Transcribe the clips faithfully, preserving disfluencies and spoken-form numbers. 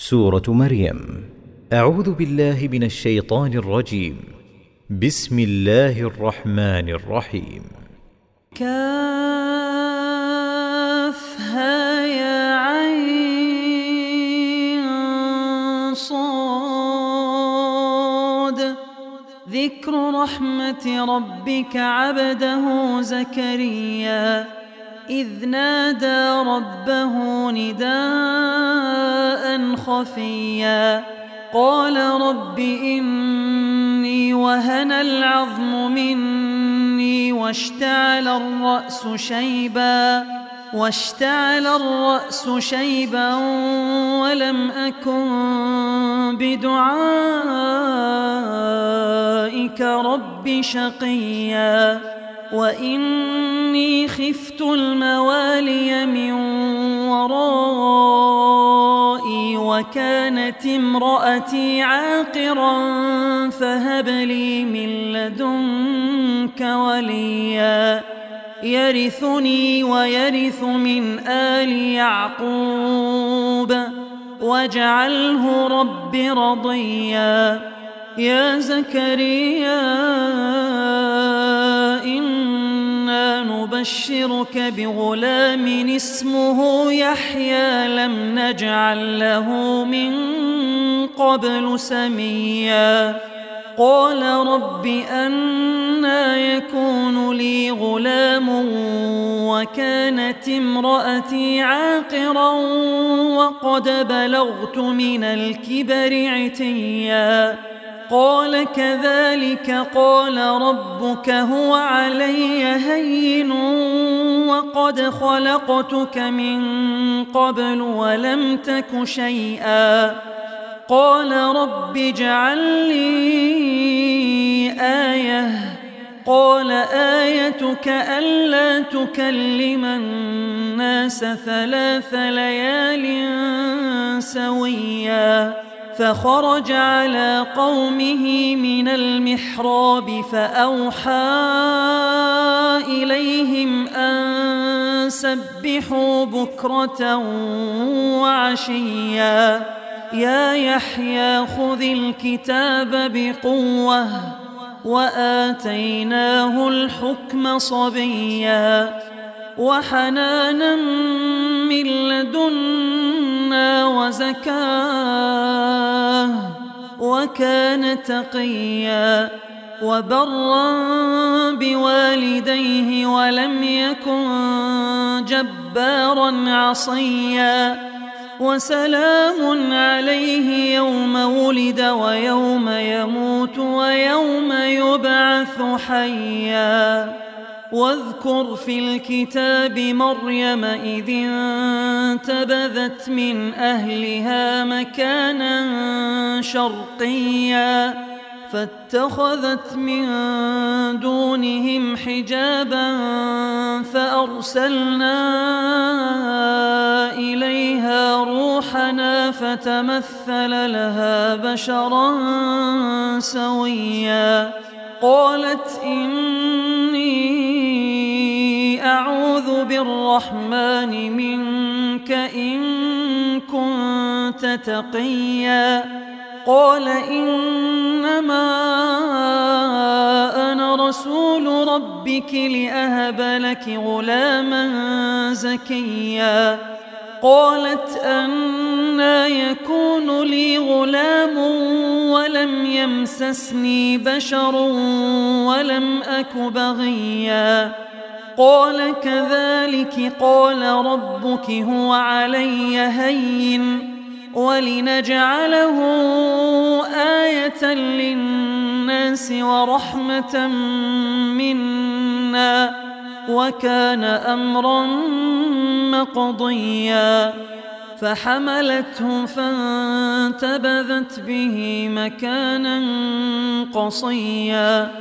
سورة مريم. أعوذ بالله من الشيطان الرجيم. بسم الله الرحمن الرحيم. كافها يا عين صاد. ذكر رحمة ربك عبده زكريا إذ نادى ربه نداء خفيا قال رب إني وهن العظم مني واشتعل الرأس شيبا واشتعل الرأس شيبا ولم أكن بدعائك رب شقيا وإني خفت الموالي من ورائي وكانت امرأتي عاقرا فهب لي من لدنك وليا يرثني ويرث من آل يعقوب واجعله رب رضيا. يا زكريا إنا نبشرك بغلام اسمه يحيى لم نجعل له من قبل سميا. قال رب أنى يكون لي غلام وكانت امرأتي عاقرا وقد بلغت من الكبر عتيا. قال كذلك قال ربك هو علي هين وقد خلقتك من قبل ولم تك شيئا. قال رب اجعل لي آية. قال آيتك ألا تكلم الناس ثلاث ليال سويا. فخرج على قومه من المحراب فأوحى إليهم أن سبحوا بكرة وعشيا. يا يحيى خذ الكتاب بقوة وآتيناه الحكم صبيا وحنانا من لدنا وزكاه وكان تقيا وبرا بوالديه ولم يكن جبارا عصيا. وسلام عليه يوم ولد ويوم يموت ويوم يبعث حيا. واذكر في الكتاب مريم إذ انتبذت من أهلها مكانا شرقيا فاتخذت من دونهم حجابا فأرسلنا إليها روحنا فتمثل لها بشرا سويا. قالت إني أعوذ بالرحمن منك إن كنت تقيا. قال إنما أنا رسول ربك لأهب لك غلاما زكيا. قالت أنى يكون لي غلام ولم يمسسني بشر ولم أك بغيا. قال كذلك قال ربك هو علي هين ولنجعله آية للناس ورحمة منا وكان أمرا مقضيا. فحملته فانتبذت به مكانا قصيا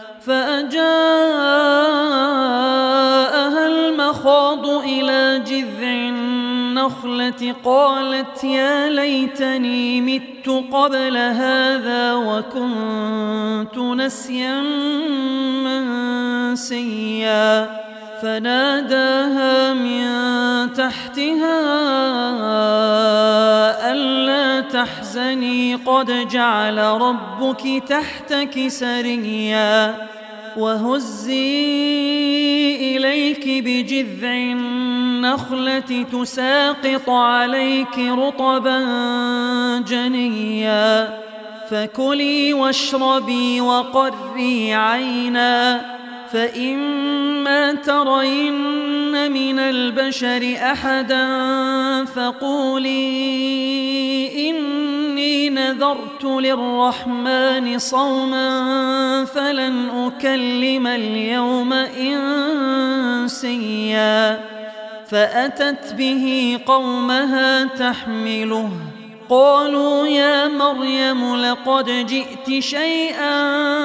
فأجاءها المخاض إلى جذع النخلة قالت يا ليتني مت قبل هذا وكنت نسيا منسيا. فناداها من تحتها ألا تحزني قد جعل ربك تحتك سريا وهزي إليك بجذع النخلة تساقط عليك رطبا جنيا فكلي واشربي وقري عينا فإما ترين من البشر أحدا فقولي إني نذرت للرحمن صوما فلن أكلم اليوم إنسيا فأتت به قومها تحمله قالوا يا مريم لقد جئت شيئا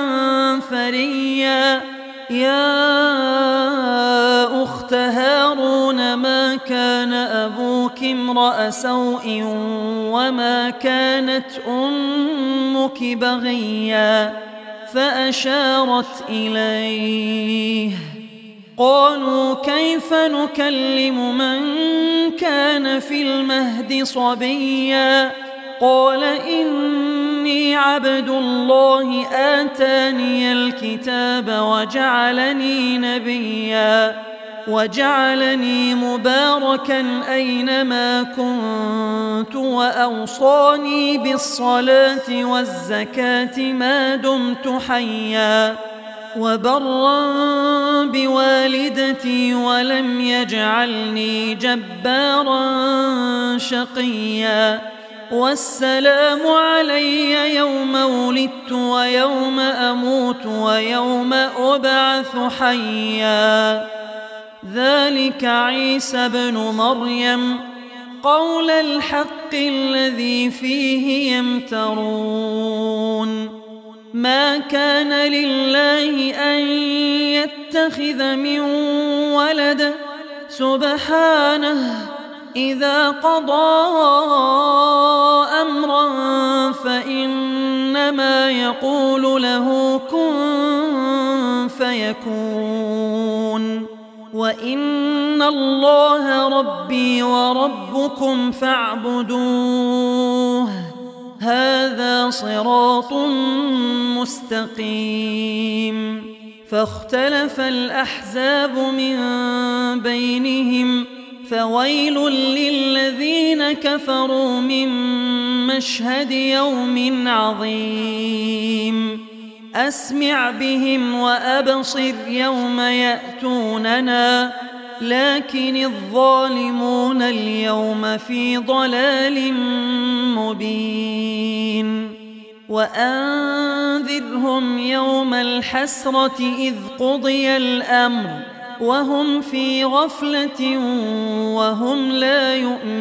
فريا يا أخت هارون ما كان أبوك امرأ سوء وما كانت أمك بغيا فأشارت إليه قالوا كيف نكلم من كان في المهد صبيا قال إني عبد الله آتاني الكتاب وجعلني نبيا وجعلني مباركا أينما كنت وأوصاني بالصلاة والزكاة ما دمت حيا وبرا بوالدتي ولم يجعلني جبارا شقيا والسلام علي يوم ولدت ويوم أموت ويوم أبعث حيا ذلك عيسى بن مريم قول الحق الذي فيه يمترون ما كان لله أن يتخذ من ولد سبحانه إذا قضى أمرا فإنما يقول له كن فيكون وإن الله ربي وربكم فاعبدوه هذا صراط مستقيم فاختلف الأحزاب من بينهم فويل للذين كفروا من مشهد يوم عظيم أسمع بهم وأبصر يوم يأتوننا لكن الظالمون اليوم في ضلال مبين وأنذرهم يوم الحسرة إذ قضي الأمر وهم في غفلة وهم لا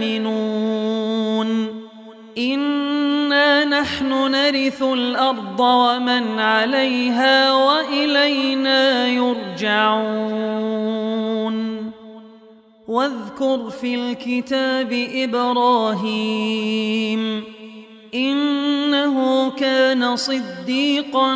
يؤمنون إنا نحن نرث الأرض ومن عليها وإلينا يرجعون واذكر في الكتاب إبراهيم إنه كان صديقا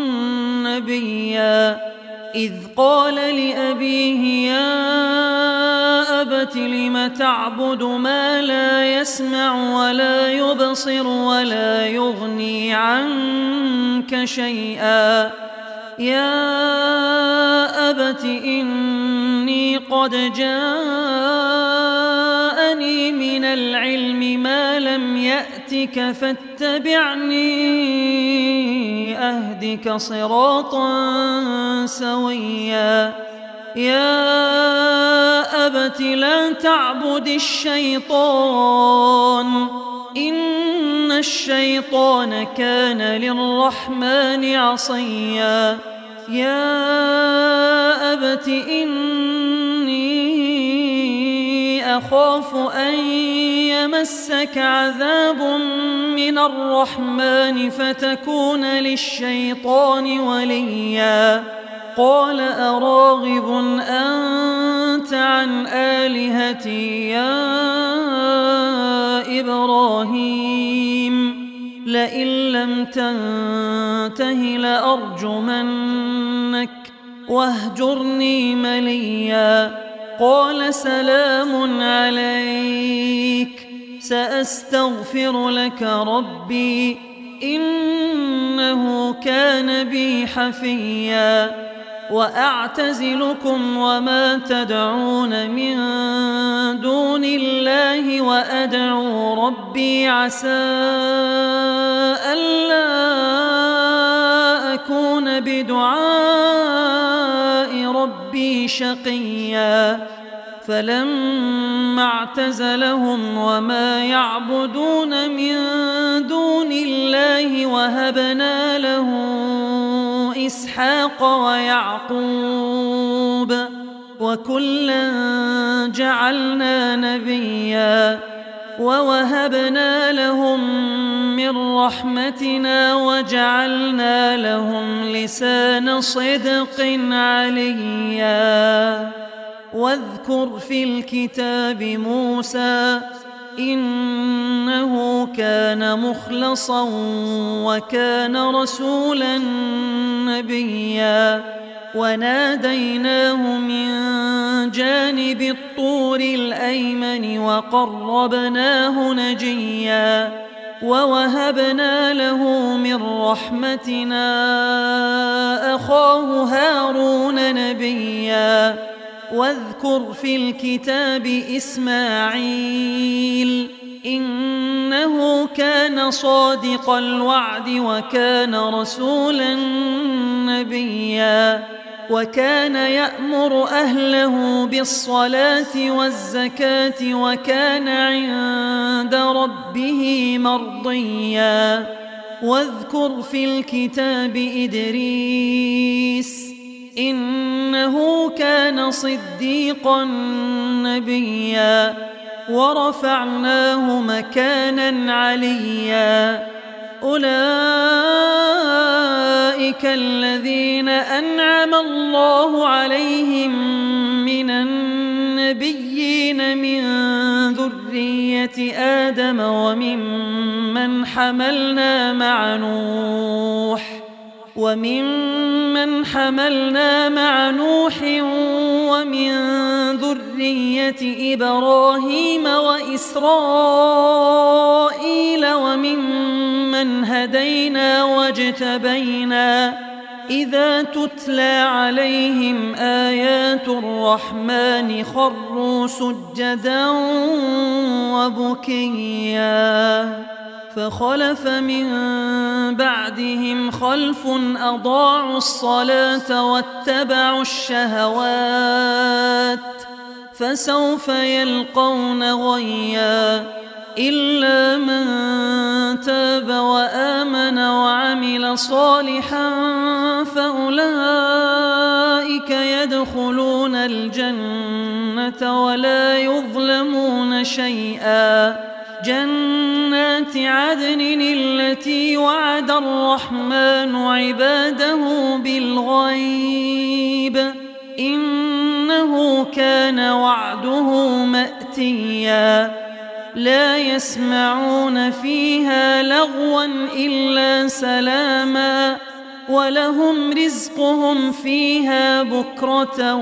نبيا إذ قال لأبيه يا أبت لم تعبد ما لا يسمع ولا يبصر ولا يغني عنك شيئا يا أبت إني قد جاءني من العلم ما لم يأتك فاتبعني أهدك صراطا سويا يا أبت لا تعبد الشيطان إن الشيطان كان للرحمن عصيا يا أبت إني أخاف أن يمسك عذاب من الرحمن فتكون للشيطان وليا قال أراغب أنت عن آلهتي يا إبراهيم لئن لم تنته لأرجمنك واهجرني مليا. قال سلام عليك سأستغفر لك ربي إنه كان بي حفيا. وأعتزلكم وما تدعون من دون الله وأدعو ربي عسى ألا أكون بدعاء ربي شقيا. فلما اعتزلهم وما يعبدون من دون الله وهبنا له إسحاق ويعقوب وكلا جعلنا نبيا. ووهبنا لهم من رحمتنا وجعلنا لهم لسان صدق عليا. واذكر في الكتاب موسى إنه كان مخلصا وكان رسولا نبيا. وناديناه من جانب الطور الأيمن وقربناه نجيا. ووهبنا له من رحمتنا أخاه هارون نبيا. واذكر في الكتاب إسماعيل إنه كان صادق الوعد وكان رسولا نبيا. وكان يأمر أهله بالصلاة والزكاة وكان عند ربه مرضيا. واذكر في الكتاب إدريس إنه كان صديقا نبيا. ورفعناه مكانا عليا. أولئك الذين أنعم الله عليهم من النبيين من ذرية آدم وممن حملنا مع نوح وممن حملنا مع نوح ومن ذرية إبراهيم وإسرائيل وممن هدينا واجتبينا. إذا تتلى عليهم آيات الرحمن خروا سجدا وبكيا. فخلف من بعدهم خلف أضاعوا الصلاة واتبعوا الشهوات فسوف يلقون غيا. إلا من تاب وآمن وعمل صالحا فأولئك يدخلون الجنة ولا يظلمون شيئا. جنات عدن التي وعد الرحمن عباده بالغيب إنه كان وعده مأتيا. لا يسمعون فيها لغوا إلا سلاما ولهم رزقهم فيها بكرة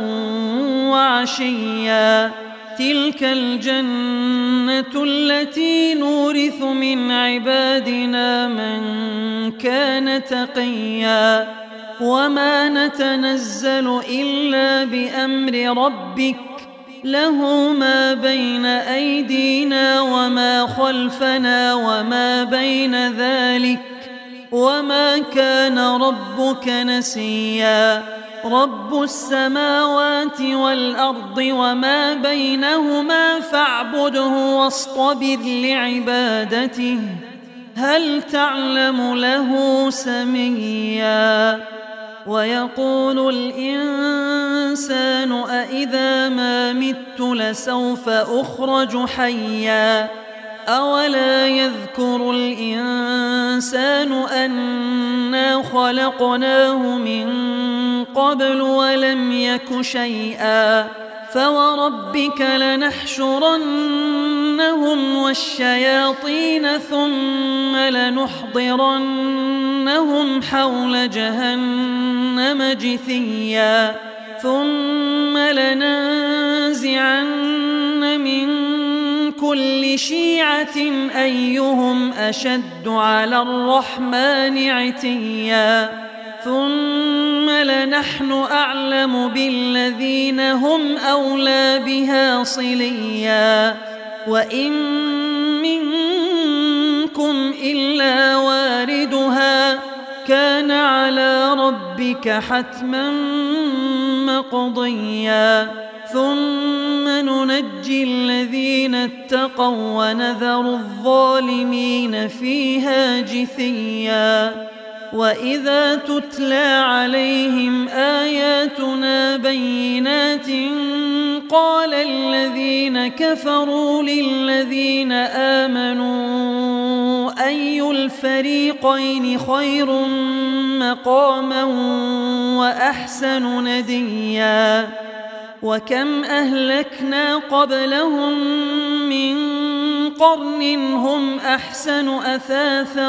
وعشيا. تلك الجنة التي نورث من عبادنا من كان تقيا. وما نتنزل إلا بأمر ربك له ما بين أيدينا وما خلفنا وما بين ذلك وما كان ربك نسيا. رب السماوات والأرض وما بينهما فاعبده واصطبر لعبادته هل تعلم له سميا. ويقول الإنسان أإذا ما مت لسوف أخرج حيا. أولا يذكر الإنسان أنا خلقناه من قبل ولم يك شيئا. فوربك لنحشرنهم والشياطين ثم لنحضرنهم حول جهنم جثيا ثم لننزعن من كل شيعة أيهم أشد على الرحمن عتيا ثم لنحن أعلم بالذين هم أولى بها صليا وإن منكم إلا واردها كان على ربك حتما مقضيا ثم ننجي الذين اتقوا ونذر الظالمين فيها جثيا وإذا تتلى عليهم آياتنا بينات قال الذين كفروا للذين آمنوا أي الفريقين خير مقاما وأحسن نديا وكم أهلكنا قبلهم من قرن هم أحسن أثاثا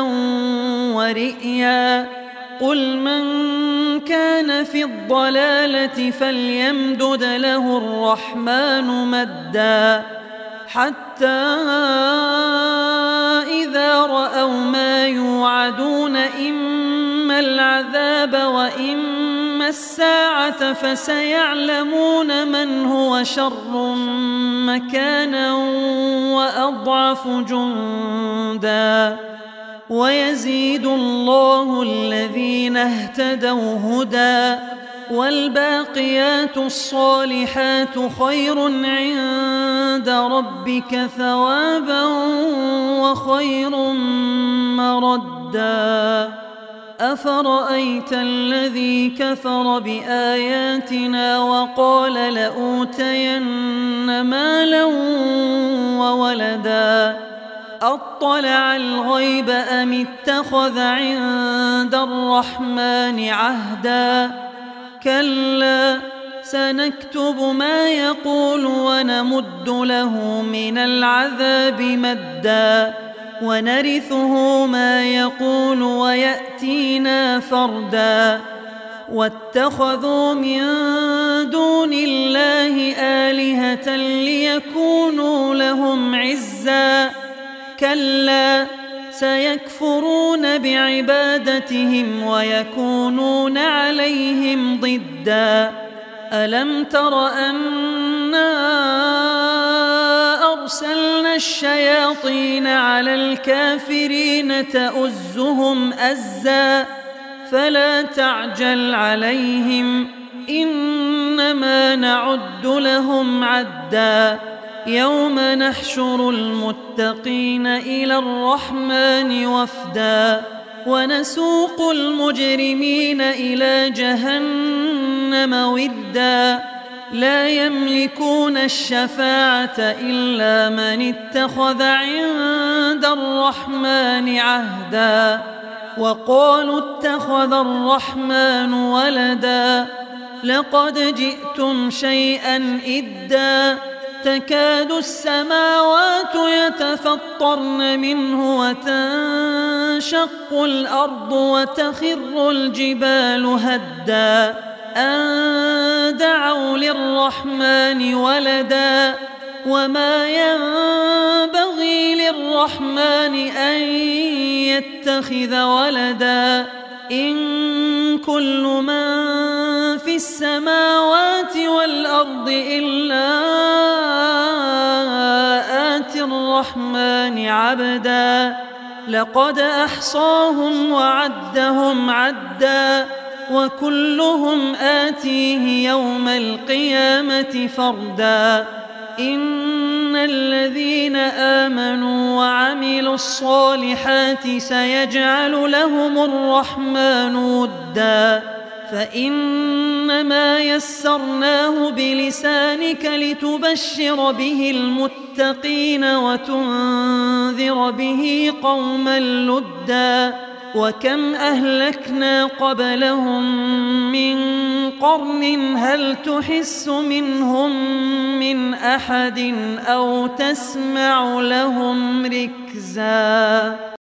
ورئيا قل من كان في الضلالة فليمدد له الرحمن مدا حتى إذا رأوا ما يوعدون إما العذاب وإما الساعة فسيعلمون من هو شر مكانا وأضعف جندا ويزيد الله الذين اهتدوا هدى والباقيات الصالحات خير عند ربك ثوابا وخير مردا أفرأيت الذي كفر بآياتنا وقال لأوتين مالا وولدا أطلع الغيب أم اتخذ عند الرحمن عهدا كلا سنكتب ما يقول ونمد له من العذاب مدا ونرثه ما يقول ويأتينا فردا واتخذوا من دون الله آلهة ليكونوا لهم عزا كلا سيكفرون بعبادتهم ويكونون عليهم ضدا ألم تر أنا أرسلنا الشياطين على الكافرين تؤزهم أزا فلا تعجل عليهم إنما نعد لهم عدا يوم نحشر المتقين إلى الرحمن وفدا ونسوق المجرمين إلى جهنم وردا لا يملكون الشفاعة إلا من اتخذ عند الرحمن عهدا وقالوا اتخذ الرحمن ولدا لقد جئتم شيئا إدا تكاد السماوات يتفطرن منه وتنشق الأرض وتخر الجبال هدا أن دعوا للرحمن ولدا وما ينبغي للرحمن أن يتخذ ولدا إن كل من في السماوات والأرض إلا آتي الرحمن عبدا لقد أحصاهم وعدهم عدا وكلهم آتيه يوم القيامة فردا إن الذين آمنوا وعملوا الصالحات سيجعل لهم الرحمن ودا فإنما يسرناه بلسانك لتبشر به المتقين وتنذر به قوما لدا وكم أهلكنا قبلهم من قرن هل تحس منهم من أحد أو تسمع لهم ركزا.